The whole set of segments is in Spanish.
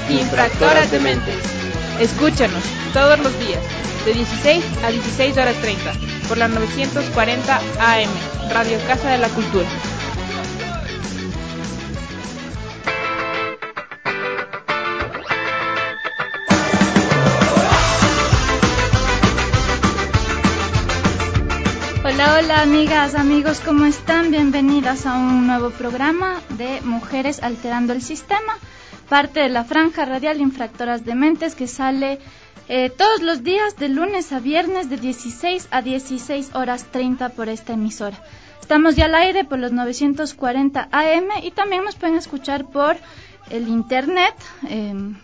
Infractoras de Mentes. Escúchanos todos los días, de 16 a 16 horas 30, por la 940 AM, Radio Casa de la Cultura. Hola amigas, amigos, ¿cómo están? Bienvenidas a un nuevo programa de Mujeres Alterando el Sistema, parte de la franja radial Infractoras de Mentes, que sale todos los días de lunes a viernes de 16 a 16 horas 30 por esta emisora. Estamos ya al aire por los 940 AM y también nos pueden escuchar por el internet en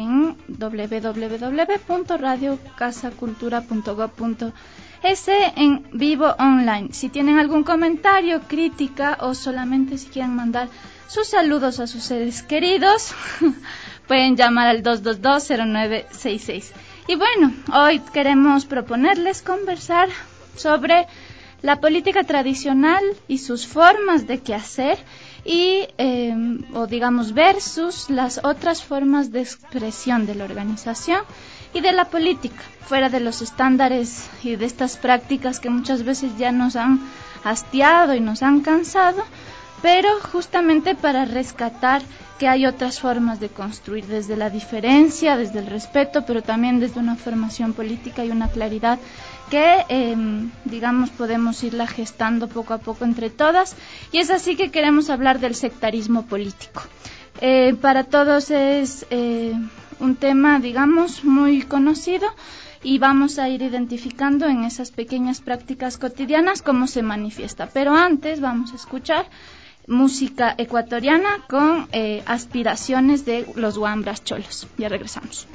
www.radiocasacultura.gov.es en vivo online. Si tienen algún comentario, crítica o solamente si quieren mandar sus saludos a sus seres queridos, pueden llamar al 222-0966. Y bueno, hoy queremos proponerles conversar sobre la política tradicional y sus formas de quehacer y, versus las otras formas de expresión de la organización y de la política, fuera de los estándares y de estas prácticas que muchas veces ya nos han hastiado y nos han cansado, pero justamente para rescatar que hay otras formas de construir desde la diferencia, desde el respeto, pero también desde una formación política y una claridad que, podemos irla gestando poco a poco entre todas, y es así que queremos hablar del sectarismo político. Para todos es un tema, muy conocido, y vamos a ir identificando en esas pequeñas prácticas cotidianas cómo se manifiesta. Pero antes vamos a escuchar música ecuatoriana con aspiraciones de los Huambras Cholos. Ya regresamos.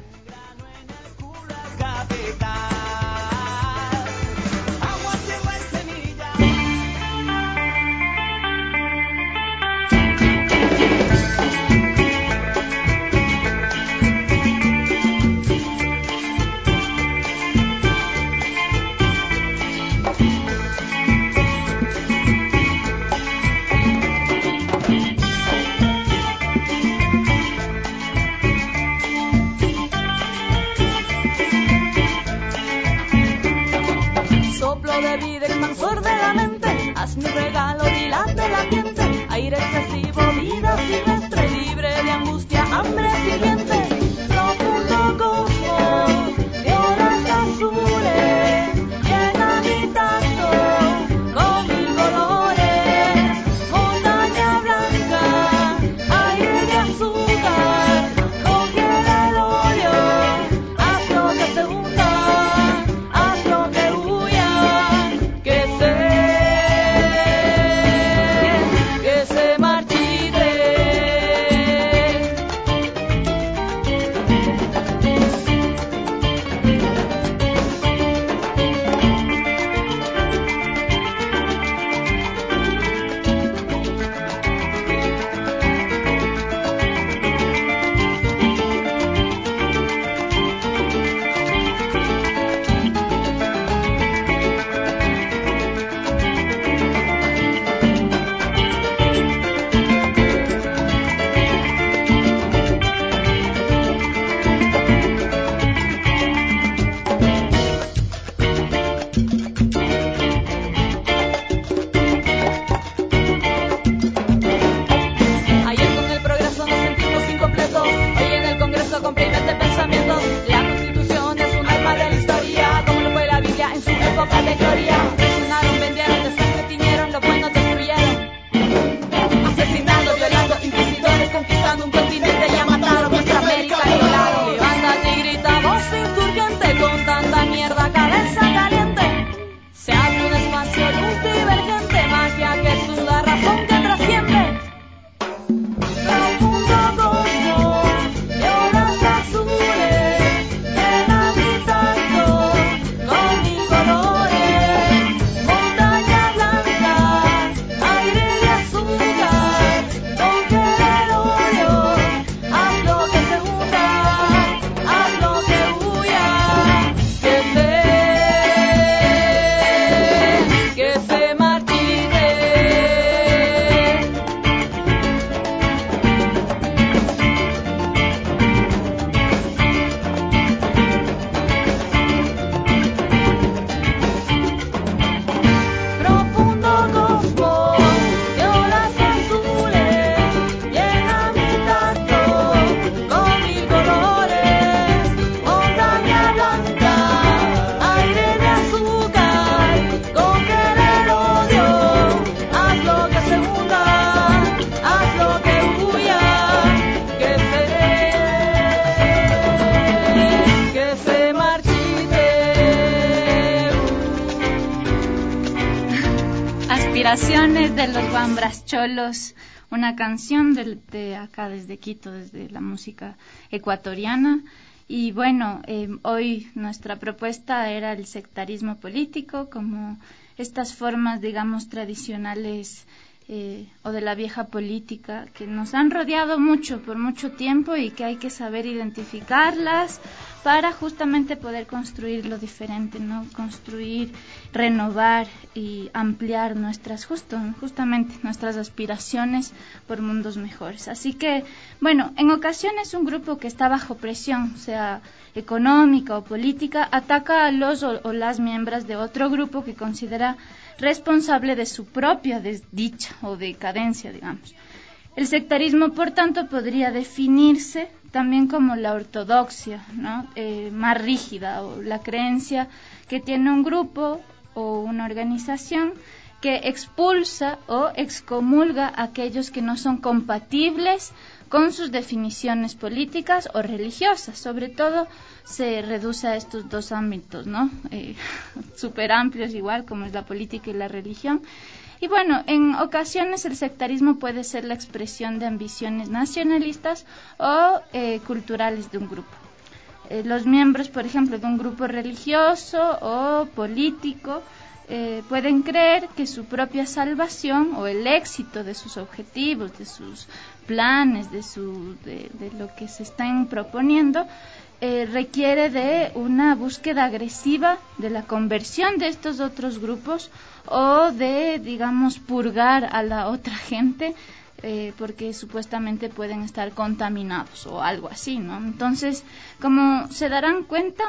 Generaciones de los Guambras Cholos, una canción de acá desde Quito, desde la música ecuatoriana. Y bueno, hoy nuestra propuesta era el sectarismo político, como estas formas, digamos, tradicionales o de la vieja política que nos han rodeado mucho por mucho tiempo y que hay que saber identificarlas para justamente poder construir lo diferente, ¿no? Construir, renovar y ampliar justamente nuestras aspiraciones por mundos mejores. Así que, bueno, en ocasiones un grupo que está bajo presión, sea económica o política, ataca a los o las miembros de otro grupo que considera responsable de su propia desdicha o decadencia, digamos. El sectarismo, por tanto, podría definirse también como la ortodoxia, ¿no? Más rígida, o la creencia que tiene un grupo o una organización que expulsa o excomulga a aquellos que no son compatibles con sus definiciones políticas o religiosas. Sobre todo se reduce a estos dos ámbitos, ¿no? Súper amplios, igual como es la política y la religión. Y bueno, en ocasiones el sectarismo puede ser la expresión de ambiciones nacionalistas o culturales de un grupo. Los miembros, por ejemplo, de un grupo religioso o político pueden creer que su propia salvación o el éxito de sus objetivos, de sus planes, de lo que se están proponiendo, requiere de una búsqueda agresiva de la conversión de estos otros grupos o de, digamos, purgar a la otra gente porque supuestamente pueden estar contaminados o algo así, ¿no? Entonces, como se darán cuenta,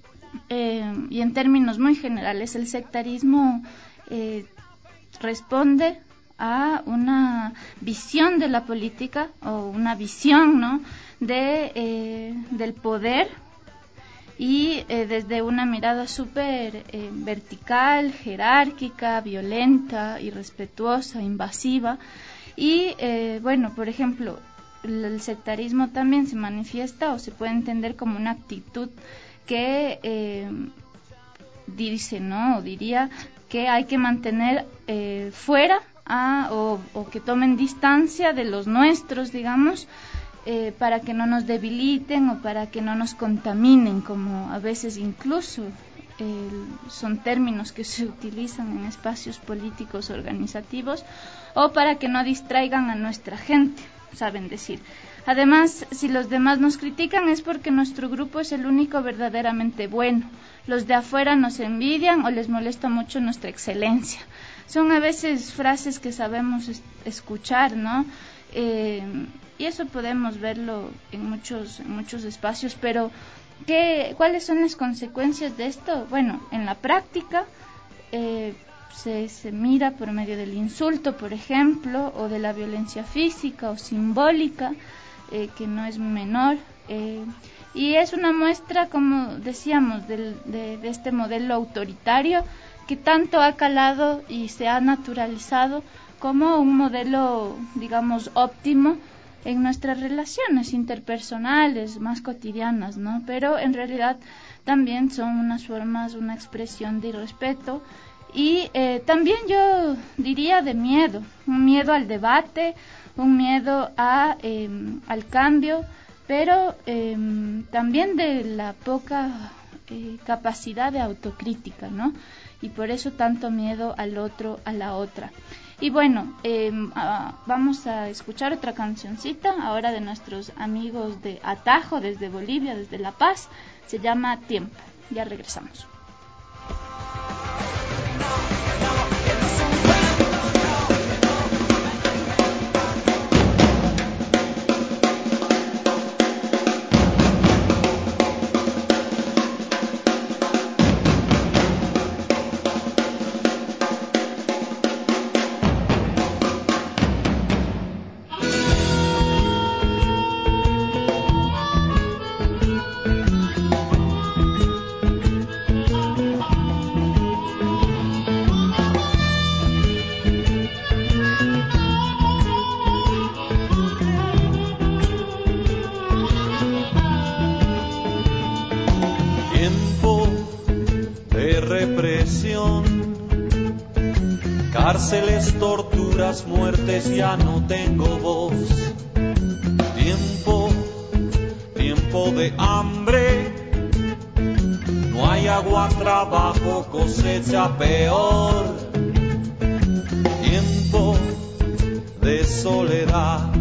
y en términos muy generales, el sectarismo responde a una visión de la política o una visión, ¿no?, del poder y desde una mirada súper vertical, jerárquica, violenta, irrespetuosa, invasiva. Y bueno, por ejemplo, el sectarismo también se manifiesta o se puede entender como una actitud que dice, ¿no?, o diría que hay que mantener fuera o que tomen distancia de los nuestros, digamos, para que no nos debiliten o para que no nos contaminen, como a veces incluso son términos que se utilizan en espacios políticos organizativos, o para que no distraigan a nuestra gente, saben decir. Además, si los demás nos critican es porque nuestro grupo es el único verdaderamente bueno. Los de afuera nos envidian o les molesta mucho nuestra excelencia. Son a veces frases que sabemos escuchar, ¿no? Y eso podemos verlo en muchos espacios, pero ¿cuáles son las consecuencias de esto? Bueno, en la práctica se mira por medio del insulto, por ejemplo, o de la violencia física o simbólica, que no es menor, y es una muestra, como decíamos, de este modelo autoritario que tanto ha calado y se ha naturalizado como un modelo, digamos, óptimo en nuestras relaciones interpersonales más cotidianas, ¿no? Pero en realidad también son unas formas, una expresión de irrespeto y también yo diría de miedo, un miedo al debate, un miedo al cambio, pero también de la poca capacidad de autocrítica, ¿no? Y por eso tanto miedo al otro, a la otra. Y bueno, vamos a escuchar otra cancioncita ahora de nuestros amigos de Atajo, desde Bolivia, desde La Paz. Se llama Tiempo. Ya regresamos. Cárceles, torturas, muertes, ya no tengo voz. Tiempo de hambre. No hay agua, trabajo, cosecha peor. Tiempo de soledad.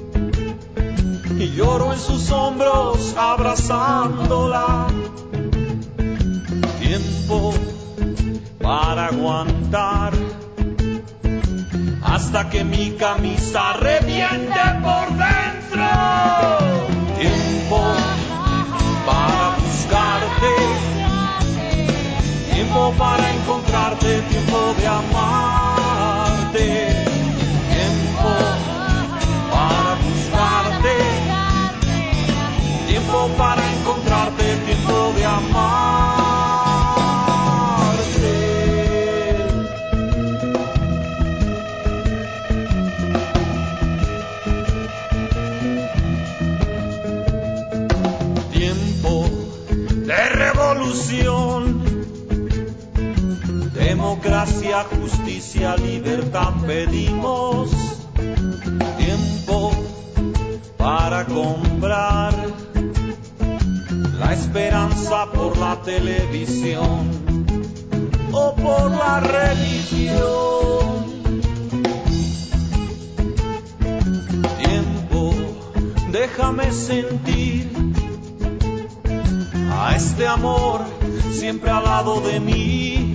Y lloro en sus hombros abrazándola. Tiempo para aguantar hasta que mi camisa reviente por dentro. Tiempo para buscarte, tiempo para encontrarte, tiempo de amarte, tiempo para buscarte, tiempo para encontrarte, tiempo de amarte. De revolución, democracia, justicia, libertad pedimos. Tiempo para comprar la esperanza por la televisión o por la religión. Tiempo, déjame sentir a este amor siempre al lado de mí.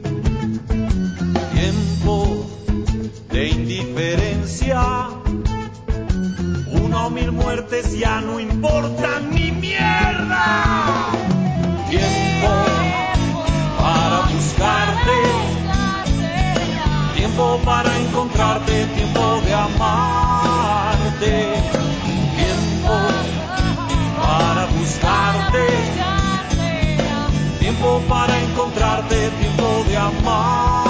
Tiempo de indiferencia, una o mil muertes ya no importan ni mierda. Tiempo para buscarte, tiempo para encontrarte, tiempo de amarte, tiempo para buscarte, tiempo para encontrarte, tiempo de amarte.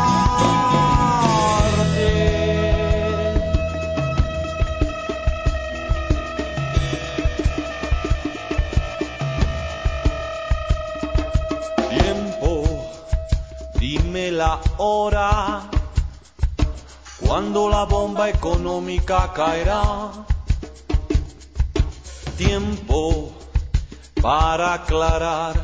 Tiempo, dime la hora, cuando la bomba económica caerá. Tiempo para aclarar,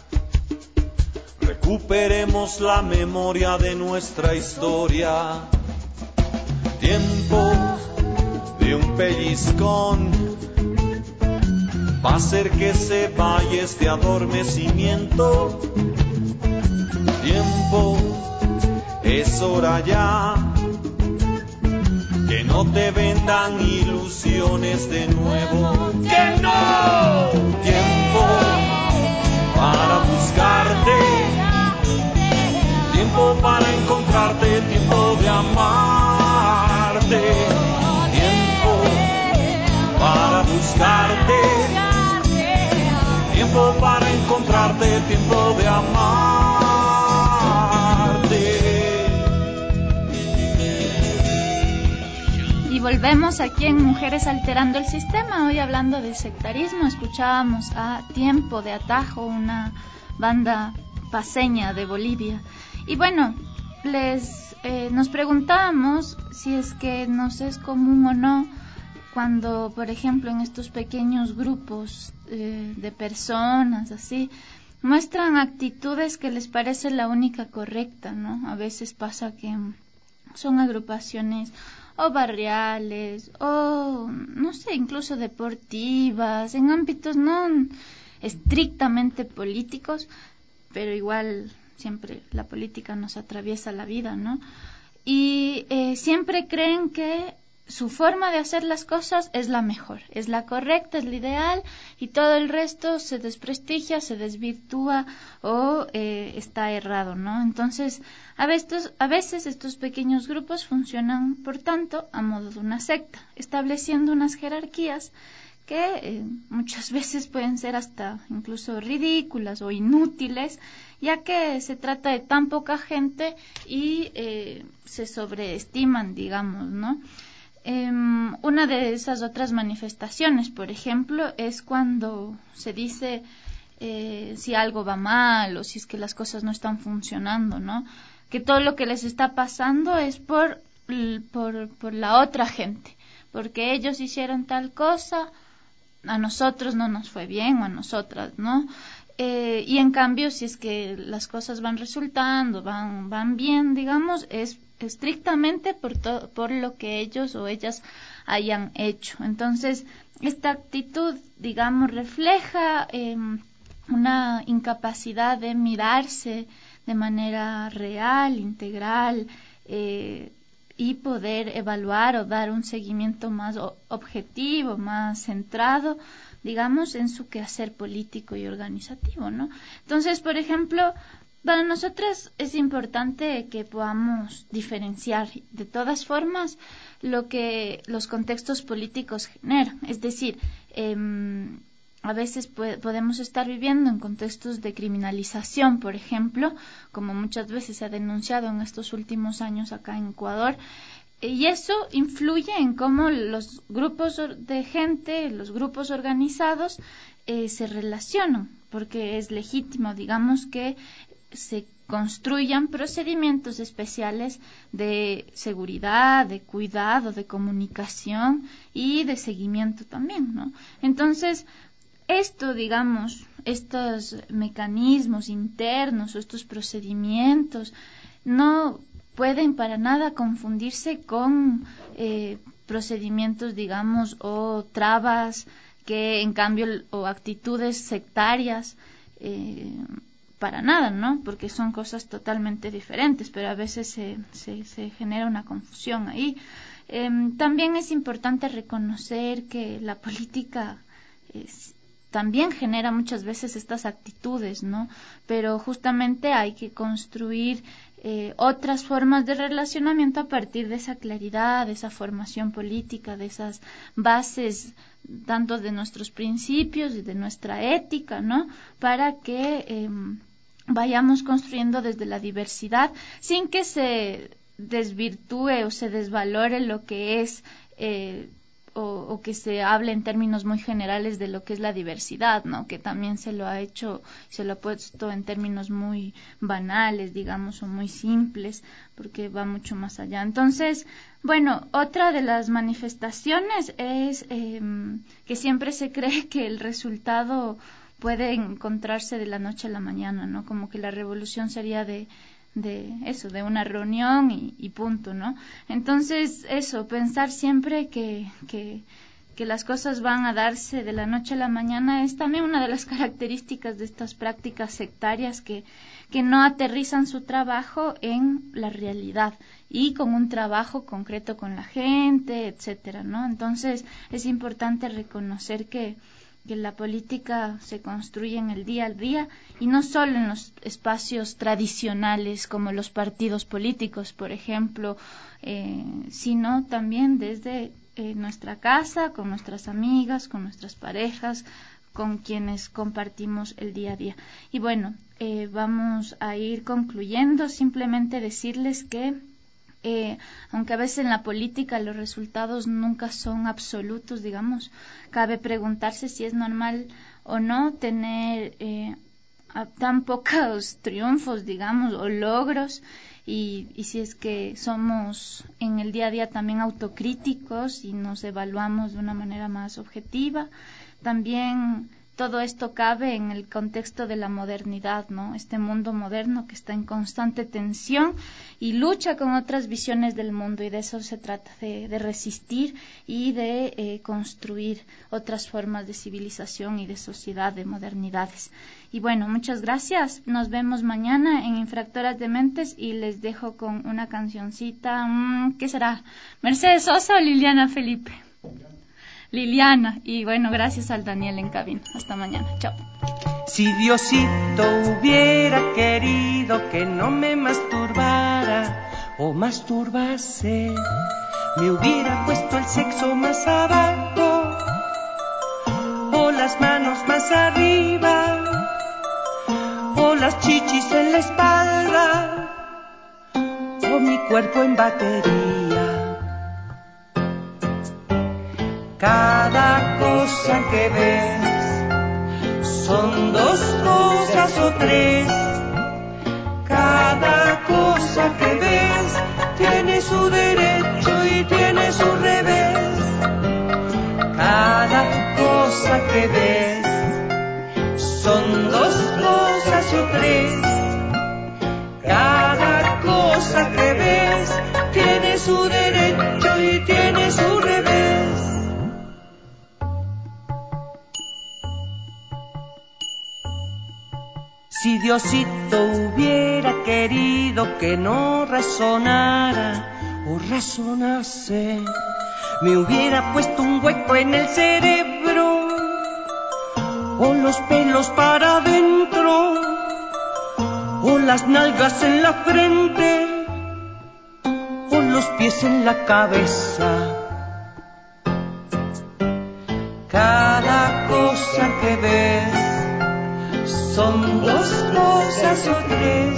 recuperemos la memoria de nuestra historia. Tiempo de un pellizcón, va a hacer que se vaya este adormecimiento. Tiempo, es hora ya, que no te vendan ilusiones de nuevo. ¡Que no! Tiempo para buscarte, tiempo para encontrarte, tiempo de amarte, tiempo para buscarte, tiempo para encontrarte, tiempo de amarte. Y volvemos aquí en Mujeres Alterando el Sistema, hoy hablando de sectarismo. Escuchábamos a Tiempo de Atajo, una banda paceña de Bolivia. Y bueno, nos preguntábamos si es que nos es común o no cuando, por ejemplo, en estos pequeños grupos de personas así, muestran actitudes que les parece la única correcta, ¿no? A veces pasa que son agrupaciones o barriales o, no sé, incluso deportivas, en ámbitos no estrictamente políticos, pero igual siempre la política nos atraviesa la vida, ¿no? Y siempre creen que su forma de hacer las cosas es la mejor, es la correcta, es la ideal, y todo el resto se desprestigia, se desvirtúa o está errado, ¿no? Entonces, a veces estos pequeños grupos funcionan, por tanto, a modo de una secta, estableciendo unas jerarquías que muchas veces pueden ser hasta incluso ridículas o inútiles, ya que se trata de tan poca gente y se sobreestiman, digamos, ¿no? Una de esas otras manifestaciones, por ejemplo, es cuando se dice si algo va mal o si es que las cosas no están funcionando, ¿no? todo lo que les está pasando es por la otra gente, porque ellos hicieron tal cosa, a nosotros no nos fue bien, o a nosotras, ¿no? Y en cambio, si es que las cosas van resultando, van bien, digamos, es estrictamente por lo que ellos o ellas hayan hecho. Entonces, esta actitud, digamos, refleja una incapacidad de mirarse de manera real, integral, y poder evaluar o dar un seguimiento más objetivo, más centrado, digamos, en su quehacer político y organizativo, ¿no? Entonces, por ejemplo, para nosotras es importante que podamos diferenciar de todas formas lo que los contextos políticos generan. Es decir, a veces podemos estar viviendo en contextos de criminalización, por ejemplo, como muchas veces se ha denunciado en estos últimos años acá en Ecuador, y eso influye en cómo los grupos de gente, los grupos organizados, se relacionan, porque es legítimo, digamos, que se construyan procedimientos especiales de seguridad, de cuidado, de comunicación y de seguimiento también, ¿no? Entonces, esto, digamos, estos mecanismos internos o estos procedimientos no pueden para nada confundirse con procedimientos, digamos, o trabas que en cambio, o actitudes sectarias, para nada, ¿no? Porque son cosas totalmente diferentes, pero a veces se genera una confusión ahí. También es importante reconocer que la política también genera muchas veces estas actitudes, ¿no? Pero justamente hay que construir otras formas de relacionamiento a partir de esa claridad, de esa formación política, de esas bases tanto de nuestros principios y de nuestra ética, ¿no? Para que vayamos construyendo desde la diversidad sin que se desvirtúe o se desvalore lo que es o que se hable en términos muy generales de lo que es la diversidad, ¿no? Que también se lo ha hecho, se lo ha puesto en términos muy banales, digamos, o muy simples, porque va mucho más allá. Entonces, bueno, otra de las manifestaciones es que siempre se cree que el resultado puede encontrarse de la noche a la mañana, ¿no? Como que la revolución sería de eso, de una reunión y punto, ¿no? Entonces, eso, pensar siempre que las cosas van a darse de la noche a la mañana es también una de las características de estas prácticas sectarias que no aterrizan su trabajo en la realidad y con un trabajo concreto con la gente, etcétera, ¿no? Entonces, es importante reconocer que la política se construye en el día a día y no solo en los espacios tradicionales como los partidos políticos, por ejemplo, sino también desde nuestra casa, con nuestras amigas, con nuestras parejas, con quienes compartimos el día a día. Y bueno, vamos a ir concluyendo, simplemente decirles que aunque a veces en la política los resultados nunca son absolutos, digamos, cabe preguntarse si es normal o no tener tan pocos triunfos, digamos, o logros, y si es que somos en el día a día también autocríticos y nos evaluamos de una manera más objetiva. También todo esto cabe en el contexto de la modernidad, ¿no? Este mundo moderno que está en constante tensión y lucha con otras visiones del mundo, y de eso se trata, de resistir y de construir otras formas de civilización y de sociedad, de modernidades. Y bueno, muchas gracias. Nos vemos mañana en Infractoras de Mentes y les dejo con una cancioncita. ¿Qué será? ¿Mercedes Sosa o Liliana Felipe? Liliana. Y bueno, gracias al Daniel en cabina. Hasta mañana. Chao. Si Diosito hubiera querido que no me masturbara o masturbase, me hubiera puesto el sexo más abajo o las manos más arriba o las chichis en la espalda o mi cuerpo en batería. Cada cosa que ves son dos cosas o tres. Cada cosa derecho y tiene su revés. Cada cosa que ves son dos cosas o tres. Cada cosa que ves tiene su derecho y tiene su revés. Si Diosito hubiera querido que no razonara o razonase, me hubiera puesto un hueco en el cerebro, o los pelos para adentro, o las nalgas en la frente, o los pies en la cabeza. Cada cosa que ves son dos cosas o tres.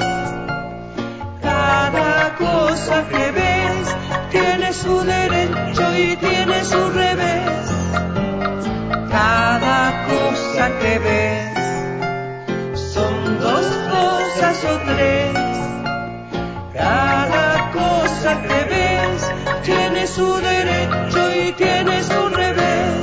Cada cosa que ves tiene su derecho y tiene su revés. Cada cosa que ves son dos cosas o tres. Cada cosa que ves tiene su derecho y tiene su revés.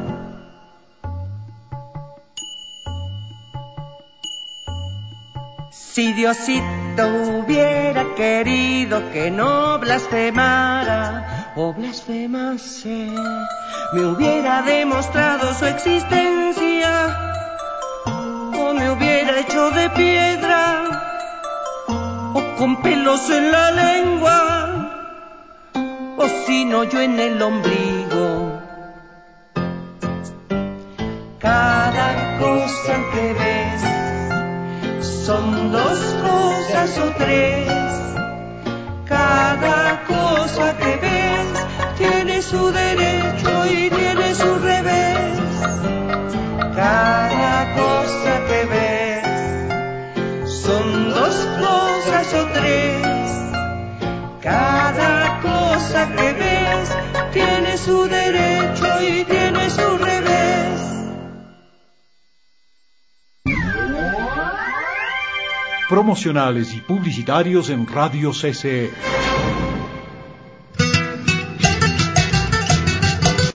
Si Diosito hubiera querido que no blasfemara o blasfemase, me hubiera demostrado su existencia, o me hubiera hecho de piedra, o con pelos en la lengua, o sin hoyo en el ombligo. Cada cosa que ves son dos cosas o tres. Cada cosa que ves tiene su derecho y tiene su revés. Cada cosa que ves son dos cosas o tres. Cada cosa que ves tiene su derecho y tiene su revés. Promocionales y publicitarios en Radio CCE.